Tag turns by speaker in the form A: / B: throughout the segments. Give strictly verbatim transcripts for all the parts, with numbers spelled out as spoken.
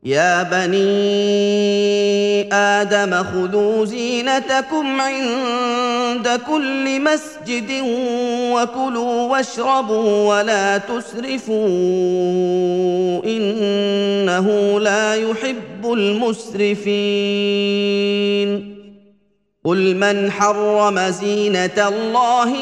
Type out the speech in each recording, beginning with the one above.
A: يا بني آدم خذوا زينتكم عند كل مسجد وكلوا واشربوا ولا تسرفوا إنه لا يحب المسرفين قل من حرم زينة الله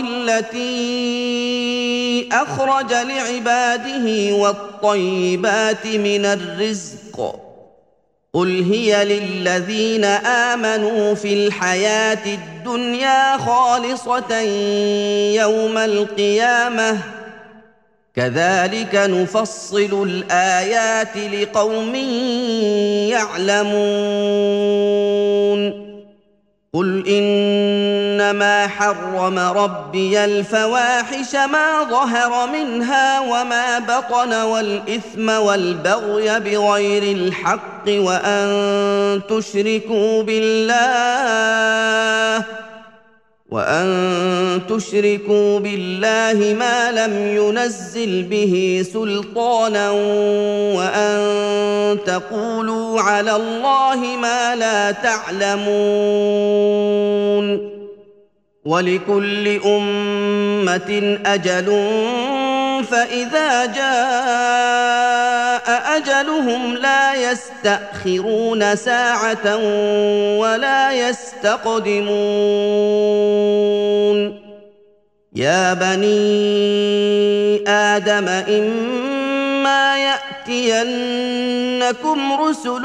A: التي أخرج لعباده والطيبات من الرزق قل هي للذين آمنوا في الحياة الدنيا خالصة يوم القيامة كذلك نفصل الآيات لقوم يعلمون قل إنما حرم ربي الفواحش ما ظهر منها وما بطن والإثم والبغي بغير الحق وأن تشركوا بالله وأن تشركوا بالله ما لم ينزل به سلطانا وأن تقولوا على الله ما لا تعلمون ولكل أمة أجل فإذا جاء أجلهم لا يستأخرون ساعة ولا يستقدمون يا بني آدم إما يأتينكم رسل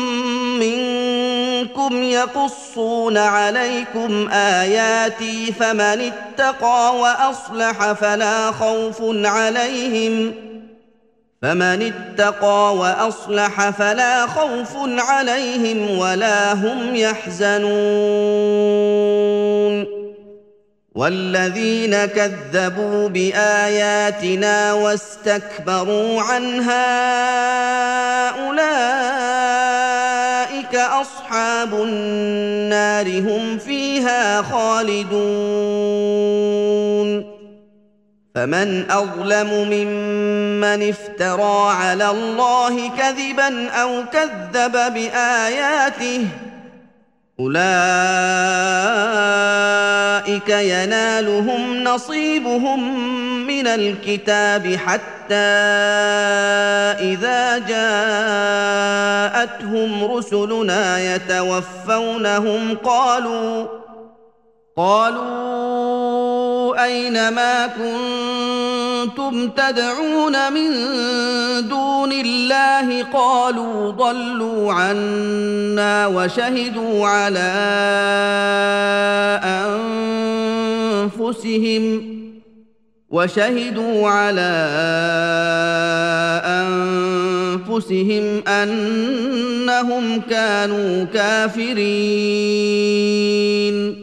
A: منكم يقصون عليكم آياتي فمن اتقى وأصلح فلا خوف عليهم فمن اتقى وأصلح فلا خوف عليهم ولا هم يحزنون والذين كذبوا بآياتنا واستكبروا عنها أولئك أصحاب النار هم فيها خالدون فمن أظلم ممن افترى على الله كذبا أو كذب بآياته أولئك ينالهم نصيبهم من الكتاب حتى إذا جاءتهم رسلنا يتوفونهم قالوا قالوا أين ما كنتم تدعون من دون الله قالوا ضلوا عنا وشهدوا على أنفسهم وشهدوا على أنفسهم أنهم كانوا كافرين